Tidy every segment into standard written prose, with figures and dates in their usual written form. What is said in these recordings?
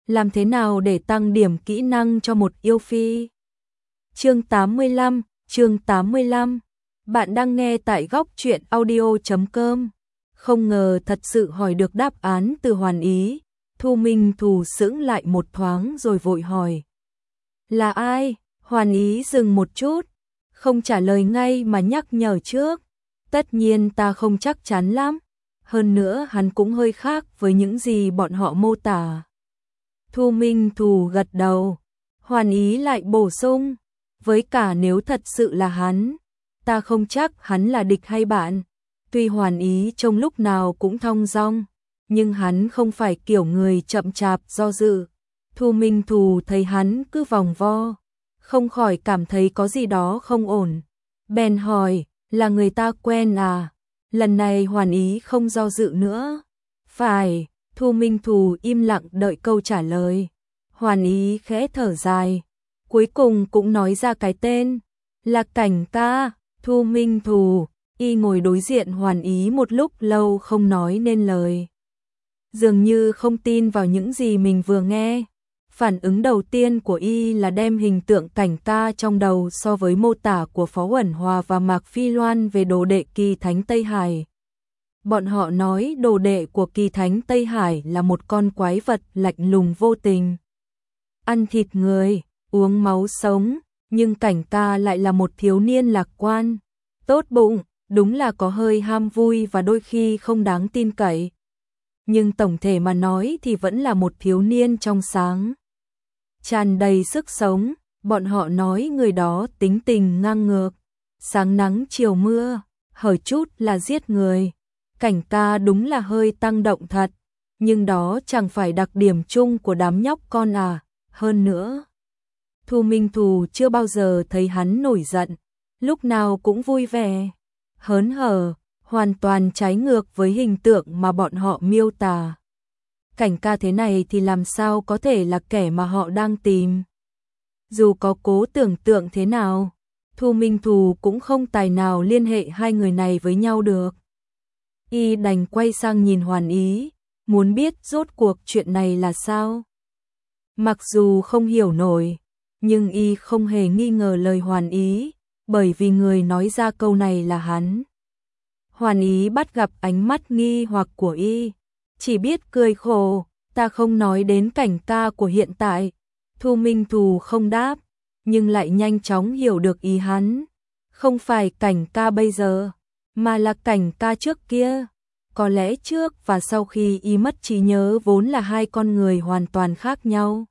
Làm thế nào để tăng điểm kỹ năng cho một yêu phi? Chương 85. Bạn đang nghe tại góc truyện audio.com. Không ngờ thật sự hỏi được đáp án từ Hoàn Ý. Thu Minh Thù sững lại một thoáng rồi vội hỏi. Là ai? Hoàn Ý dừng một chút, không trả lời ngay mà nhắc nhở trước. Tất nhiên ta không chắc chắn lắm. Hơn nữa hắn cũng hơi khác với những gì bọn họ mô tả. Thu Minh Thù gật đầu. Hoàn Ý lại bổ sung. Với cả nếu thật sự là hắn, ta không chắc hắn là địch hay bạn. Tuy Hoàn Ý trông lúc nào cũng thong dong, nhưng hắn không phải kiểu người chậm chạp do dự. Thu Minh Thù thấy hắn cứ vòng vo, không khỏi cảm thấy có gì đó không ổn. Bèn hỏi, là người ta quen à? Lần này Hoàn Ý không do dự nữa. Phải, Thu Minh Thù im lặng đợi câu trả lời. Hoàn Ý khẽ thở dài, cuối cùng cũng nói ra cái tên. Là Cảnh ca. Thu Minh Thù, y ngồi đối diện Hoàn Ý một lúc lâu không nói nên lời. Dường như không tin vào những gì mình vừa nghe. Phản ứng đầu tiên của y là đem hình tượng Cảnh ca trong đầu so với mô tả của Phó Uẩn Hòa và Mạc Phi Loan về đồ đệ Kỳ Thánh Tây Hải. Bọn họ nói đồ đệ của Kỳ Thánh Tây Hải là một con quái vật lạnh lùng vô tình, ăn thịt người, uống máu sống, nhưng Cảnh ca lại là một thiếu niên lạc quan, tốt bụng, đúng là có hơi ham vui và đôi khi không đáng tin cậy. Nhưng tổng thể mà nói thì vẫn là một thiếu niên trong sáng, tràn đầy sức sống. Bọn họ nói người đó tính tình ngang ngược, sáng nắng chiều mưa, hở chút là giết người. Cảnh ca đúng là hơi tăng động thật, nhưng đó chẳng phải đặc điểm chung của đám nhóc con à. Hơn nữa, Thu Minh Thù chưa bao giờ thấy hắn nổi giận, lúc nào cũng vui vẻ, hớn hở, hoàn toàn trái ngược với hình tượng mà bọn họ miêu tả. Cảnh ca thế này thì làm sao có thể là kẻ mà họ đang tìm. Dù có cố tưởng tượng thế nào, Thu Minh Thù cũng không tài nào liên hệ hai người này với nhau được. Y đành quay sang nhìn Hoàn Ý, muốn biết rốt cuộc chuyện này là sao. Mặc dù không hiểu nổi, nhưng y không hề nghi ngờ lời Hoàn Ý, bởi vì người nói ra câu này là hắn. Hoàn Ý bắt gặp ánh mắt nghi hoặc của y, chỉ biết cười khổ. Ta không nói đến Cảnh ca của hiện tại. Thu Minh Thù không đáp, nhưng lại nhanh chóng hiểu được ý hắn. Không phải Cảnh ca bây giờ, mà là Cảnh ca trước kia. Có lẽ trước và sau khi y mất trí nhớ vốn là hai con người hoàn toàn khác nhau.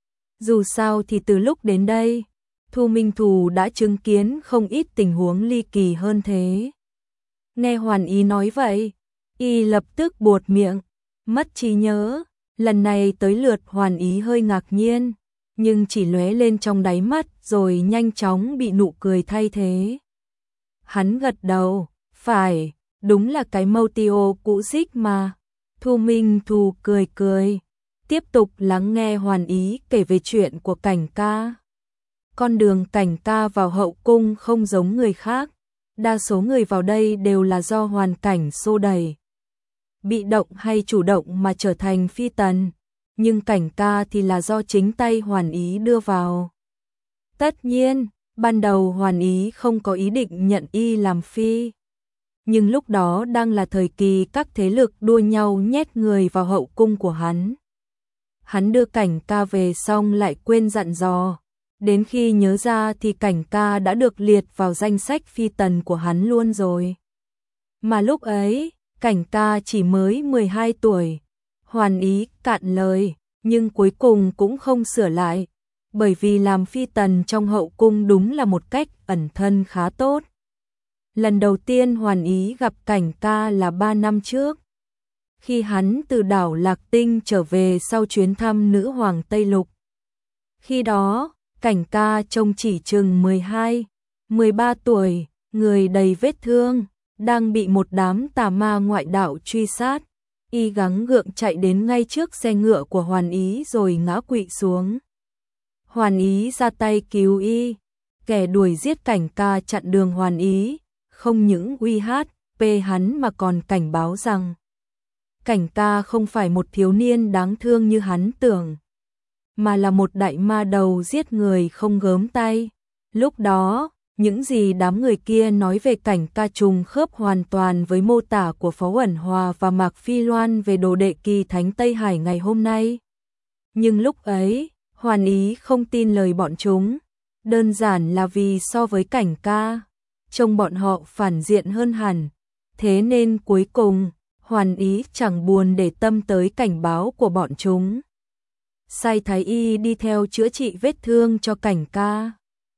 Dù sao thì từ lúc đến đây, Thu Minh Thù đã chứng kiến không ít tình huống ly kỳ hơn thế. Nghe Hoàn Ý nói vậy, y lập tức buột miệng. Mất trí nhớ, lần này tới lượt Hoàn Ý hơi ngạc nhiên, nhưng chỉ lóe lên trong đáy mắt rồi nhanh chóng bị nụ cười thay thế. Hắn gật đầu, phải, đúng là cái Motio cũ dích mà. Thu Minh Thù cười cười, tiếp tục lắng nghe Hoàn Ý kể về chuyện của Cảnh ca. Con đường Cảnh ca vào hậu cung không giống người khác, đa số người vào đây đều là do hoàn cảnh xô đẩy, bị động hay chủ động mà trở thành phi tần, nhưng Cảnh ca thì là do chính tay Hoàn Ý đưa vào. Tất nhiên, ban đầu Hoàn Ý không có ý định nhận y làm phi, nhưng lúc đó đang là thời kỳ các thế lực đua nhau nhét người vào hậu cung của hắn. Hắn đưa Cảnh ca về xong lại quên dặn dò, đến khi nhớ ra thì Cảnh ca đã được liệt vào danh sách phi tần của hắn luôn rồi. Mà lúc ấy, Cảnh ca chỉ mới 12 tuổi. Hoàn Ý cạn lời, nhưng cuối cùng cũng không sửa lại, bởi vì làm phi tần trong hậu cung đúng là một cách ẩn thân khá tốt. Lần đầu tiên Hoàn Ý gặp Cảnh ca là 3 năm trước, khi hắn từ đảo Lạc Tinh trở về sau chuyến thăm nữ hoàng Tây Lục. Khi đó, Cảnh ca trông chỉ chừng 12, 13 tuổi, người đầy vết thương, đang bị một đám tà ma ngoại đạo truy sát. Y gắng gượng chạy đến ngay trước xe ngựa của Hoàn Ý rồi ngã quỵ xuống. Hoàn Ý ra tay cứu y, kẻ đuổi giết Cảnh ca chặn đường Hoàn Ý, không những uy hiếp hắn mà còn cảnh báo rằng Cảnh ca không phải một thiếu niên đáng thương như hắn tưởng. mà là một đại ma đầu giết người không gớm tay. Lúc đó, những gì đám người kia nói về cảnh ca trùng khớp hoàn toàn với mô tả của Phó Uẩn Hòa và Mạc Phi Loan về đồ đệ kỳ thánh Tây Hải ngày hôm nay. Nhưng lúc ấy, Hoàn Ý không tin lời bọn chúng, đơn giản là vì so với cảnh ca, trông bọn họ phản diện hơn hẳn. Thế nên cuối cùng, Hoàn Ý chẳng buồn để tâm tới cảnh báo của bọn chúng. Sai thái y đi theo chữa trị vết thương cho cảnh ca.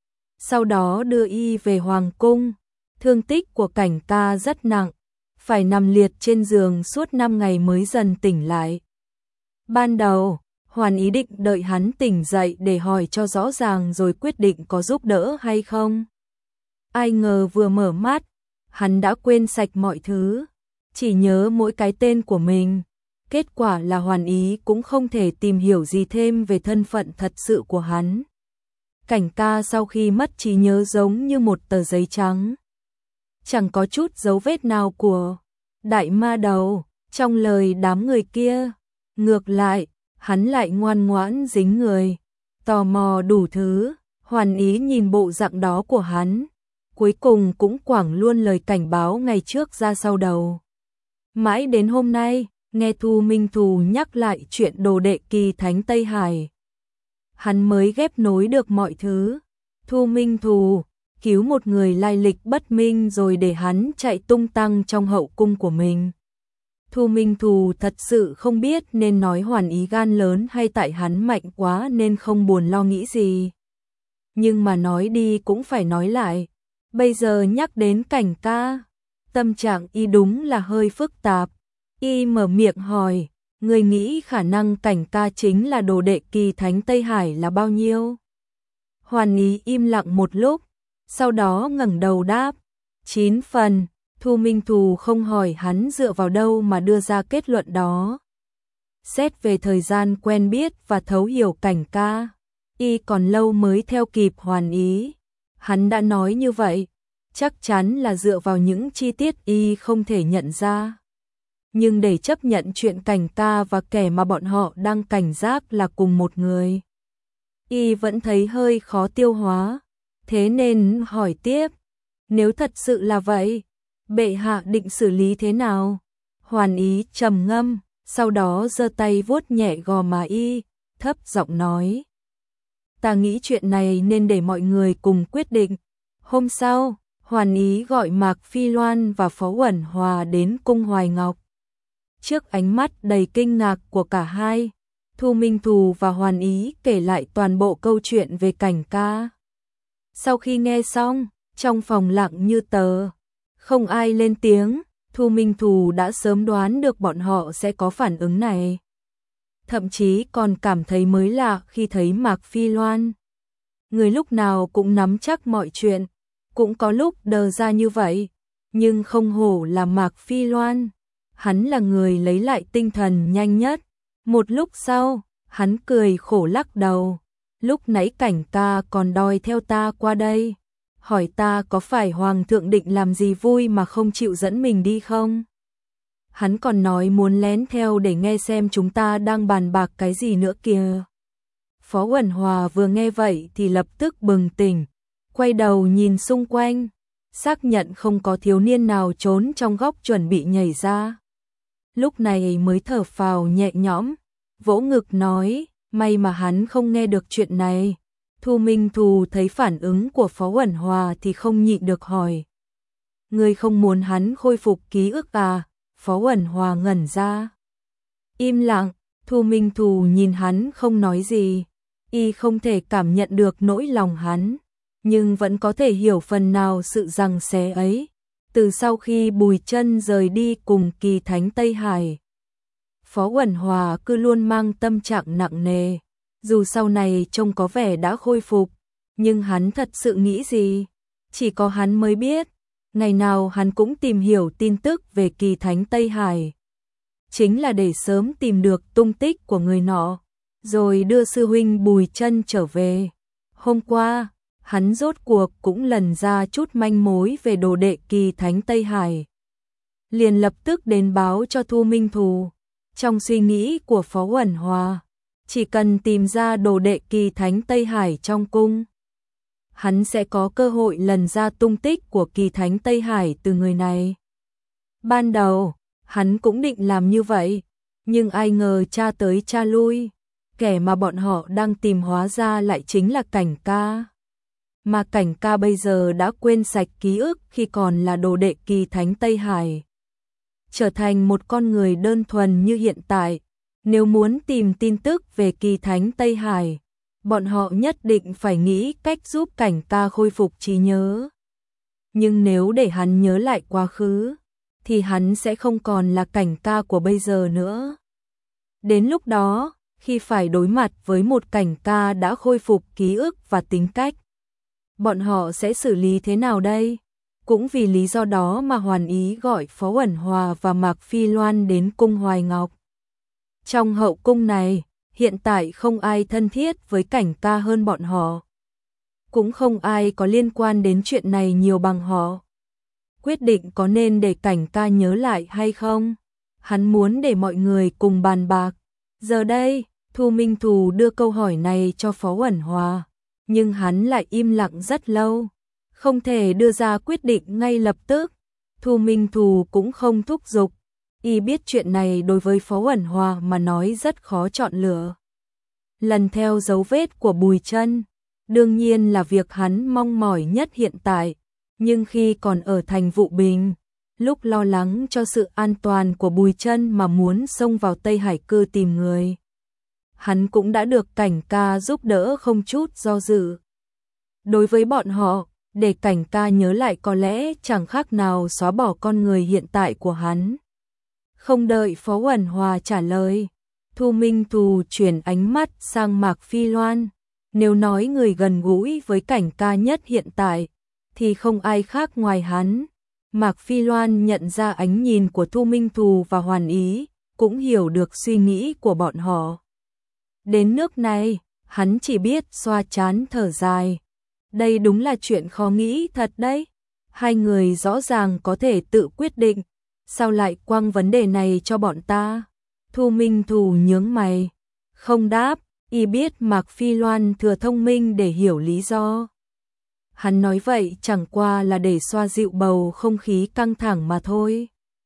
Sau đó đưa y về Hoàng cung. Thương tích của cảnh ca rất nặng, phải nằm liệt trên giường suốt 5 ngày mới dần tỉnh lại. Ban đầu, Hoàn Ý định đợi hắn tỉnh dậy để hỏi cho rõ ràng rồi quyết định có giúp đỡ hay không. Ai ngờ vừa mở mắt, hắn đã quên sạch mọi thứ, chỉ nhớ mỗi cái tên của mình. Kết quả là Hoàn Ý cũng không thể tìm hiểu gì thêm về thân phận thật sự của hắn. Cảnh ca sau khi mất trí nhớ giống như một tờ giấy trắng, chẳng có chút dấu vết nào của đại ma đầu trong lời đám người kia. Ngược lại, hắn lại ngoan ngoãn dính người, tò mò đủ thứ. Hoàn Ý nhìn bộ dạng đó của hắn, cuối cùng cũng quẳng luôn lời cảnh báo ngày trước ra sau đầu. Mãi đến hôm nay, nghe Thu Minh Thù nhắc lại chuyện đồ đệ kỳ thánh Tây Hải, hắn mới ghép nối được mọi thứ. Thu Minh Thù cứu một người lai lịch bất minh rồi để hắn chạy tung tăng trong hậu cung của mình. Thu Minh Thù thật sự không biết nên nói Hoàn Ý gan lớn hay tại hắn mạnh quá nên không buồn lo nghĩ gì. Nhưng mà nói đi cũng phải nói lại. Bây giờ nhắc đến cảnh ca, tâm trạng y đúng là hơi phức tạp. Y mở miệng hỏi, người nghĩ khả năng cảnh ca chính là đồ đệ kỳ thánh Tây Hải là bao nhiêu? Hoàn Ý im lặng một lúc, sau đó ngẩng đầu đáp, 9 phần. Thu Minh Thù không hỏi hắn dựa vào đâu mà đưa ra kết luận đó. Xét về thời gian quen biết và thấu hiểu cảnh ca, y còn lâu mới theo kịp Hoàn Ý. Hắn đã nói như vậy, chắc chắn là dựa vào những chi tiết y không thể nhận ra. Nhưng để chấp nhận chuyện cảnh ca và kẻ mà bọn họ đang cảnh giác là cùng một người, y vẫn thấy hơi khó tiêu hóa. Thế nên hỏi tiếp, nếu thật sự là vậy, bệ hạ định xử lý thế nào? Hoàn Ý trầm ngâm, sau đó giơ tay vuốt nhẹ gò má y, thấp giọng nói, ta nghĩ chuyện này nên để mọi người cùng quyết định. Hôm sau, Hoàn Ý gọi Mạc Phi Loan và Phó Uẩn Hòa đến cung Hoài Ngọc. Trước ánh mắt đầy kinh ngạc của cả hai, Thu Minh Thù và Hoàn Ý kể lại toàn bộ câu chuyện về cảnh ca. Sau khi nghe xong, trong phòng lặng như tờ, không ai lên tiếng. Thu Minh Thù đã sớm đoán được bọn họ sẽ có phản ứng này. Thậm chí còn cảm thấy mới lạ khi thấy Mạc Phi Loan. Người lúc nào cũng nắm chắc mọi chuyện, cũng có lúc đờ ra như vậy, nhưng không hổ là Mạc Phi Loan. Hắn là người lấy lại tinh thần nhanh nhất. Một lúc sau, hắn cười khổ lắc đầu. Lúc nãy cảnh ca còn đòi theo ta qua đây, hỏi ta có phải Hoàng thượng định làm gì vui mà không chịu dẫn mình đi không? Hắn còn nói muốn lén theo để nghe xem chúng ta đang bàn bạc cái gì nữa kìa. Phó Uẩn Hòa vừa nghe vậy thì lập tức bừng tỉnh, quay đầu nhìn xung quanh, xác nhận không có thiếu niên nào trốn trong góc chuẩn bị nhảy ra. Lúc này mới thở phào nhẹ nhõm, vỗ ngực nói, may mà hắn không nghe được chuyện này. Thu Minh Thù thấy phản ứng của Phó Uẩn Hòa thì không nhịn được hỏi, ngươi không muốn hắn khôi phục ký ức à? Phó Uẩn Hòa ngẩn ra, im lặng. Thu Minh Thù nhìn hắn không nói gì, y không thể cảm nhận được nỗi lòng hắn, nhưng vẫn có thể hiểu phần nào sự giằng xé ấy. Từ sau khi Bùi Chân rời đi cùng kỳ thánh Tây Hải, Phó Uẩn Hòa cứ luôn mang tâm trạng nặng nề. Dù sau này trông có vẻ đã khôi phục, nhưng hắn thật sự nghĩ gì? Chỉ có hắn mới biết. Ngày nào hắn cũng tìm hiểu tin tức về kỳ thánh Tây Hải, chính là để sớm tìm được tung tích của người nọ, rồi đưa sư huynh Bùi Chân trở về. Hôm qua, hắn rốt cuộc cũng lần ra chút manh mối về đồ đệ kỳ thánh Tây Hải. Liền lập tức đến báo cho Thu Minh Thù. Trong suy nghĩ của Phó Uẩn Hòa, chỉ cần tìm ra đồ đệ kỳ thánh Tây Hải trong cung, hắn sẽ có cơ hội lần ra tung tích của kỳ thánh Tây Hải từ người này. Ban đầu, hắn cũng định làm như vậy, nhưng ai ngờ cha tới cha lui, kẻ mà bọn họ đang tìm hóa ra lại chính là Cảnh Ca. Mà Cảnh Ca bây giờ đã quên sạch ký ức khi còn là đồ đệ kỳ thánh Tây Hải, trở thành một con người đơn thuần như hiện tại. Nếu muốn tìm tin tức về kỳ thánh Tây Hải, bọn họ nhất định phải nghĩ cách giúp Cảnh Ca khôi phục trí nhớ. Nhưng nếu để hắn nhớ lại quá khứ, thì hắn sẽ không còn là Cảnh Ca của bây giờ nữa. Đến lúc đó, khi phải đối mặt với một Cảnh Ca đã khôi phục ký ức và tính cách, bọn họ sẽ xử lý thế nào đây? Cũng vì lý do đó mà Hoàn Ý gọi Phó Uẩn Hòa và Mạc Phi Loan đến cung Hoài Ngọc. Trong hậu cung này, hiện tại không ai thân thiết với Cảnh Ca hơn bọn họ. Cũng không ai có liên quan đến chuyện này nhiều bằng họ. Quyết định có nên để Cảnh Ca nhớ lại hay không? Hắn muốn để mọi người cùng bàn bạc. Giờ đây, Thu Minh Thù đưa câu hỏi này cho Phó Uẩn Hòa, nhưng hắn lại im lặng rất lâu, không thể đưa ra quyết định ngay lập tức. Thu Minh Thù cũng không thúc giục, y biết chuyện này đối với Phó Uẩn Hòa mà nói rất khó chọn lựa. Lần theo dấu vết của Bùi Chân, đương nhiên là việc hắn mong mỏi nhất hiện tại, nhưng khi còn ở thành Vụ Bình, lúc lo lắng cho sự an toàn của Bùi Chân mà muốn xông vào Tây Hải Cư tìm người, hắn cũng đã được Cảnh Ca giúp đỡ không chút do dự. Đối với bọn họ, để Cảnh Ca nhớ lại có lẽ chẳng khác nào xóa bỏ con người hiện tại của hắn. Không đợi Phó Uẩn Hòa trả lời, Thu Minh Thù chuyển ánh mắt sang Mạc Phi Loan. Nếu nói người gần gũi với Cảnh Ca nhất hiện tại, thì không ai khác ngoài hắn. Mạc Phi Loan nhận ra ánh nhìn của Thu Minh Thù và Hoàn Ý, cũng hiểu được suy nghĩ của bọn họ. Đến nước này, hắn chỉ biết xoa trán thở dài. Đây đúng là chuyện khó nghĩ thật đấy. Hai người rõ ràng có thể tự quyết định, sao lại quăng vấn đề này cho bọn ta? Thu Minh Thù nhướng mày, không đáp, y biết Mạc Phi Loan thừa thông minh để hiểu lý do. Hắn nói vậy chẳng qua là để xoa dịu bầu không khí căng thẳng mà thôi.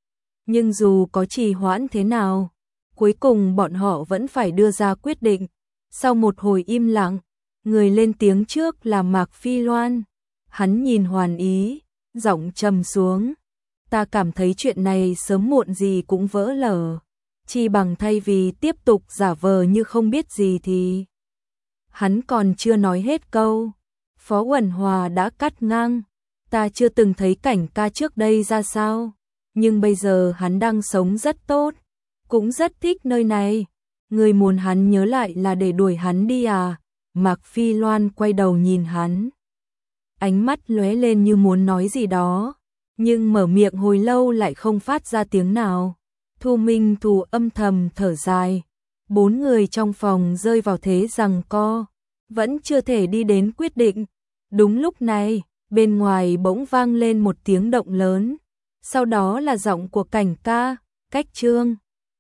Nhưng dù có trì hoãn thế nào, cuối cùng bọn họ vẫn phải đưa ra quyết định. Sau một hồi im lặng, người lên tiếng trước là Mạc Phi Loan. Hắn nhìn Hoàn Ý, giọng trầm xuống. Ta cảm thấy chuyện này sớm muộn gì cũng vỡ lở. Chi bằng thay vì tiếp tục giả vờ như không biết gì thì... Hắn còn chưa nói hết câu, Phó Uẩn Hòa đã cắt ngang. Ta chưa từng thấy Cảnh Ca trước đây ra sao, nhưng bây giờ hắn đang sống rất tốt, cũng rất thích nơi này. Người muốn hắn nhớ lại là để đuổi hắn đi à? Mạc Phi Loan quay đầu nhìn hắn, ánh mắt lóe lên như muốn nói gì đó, nhưng mở miệng hồi lâu lại không phát ra tiếng nào. Thu Minh Thù âm thầm thở dài. Bốn người trong phòng rơi vào thế giằng co, vẫn chưa thể đi đến quyết định. Đúng lúc này, bên ngoài bỗng vang lên một tiếng động lớn, sau đó là giọng của Cảnh Ca. Cách Trương.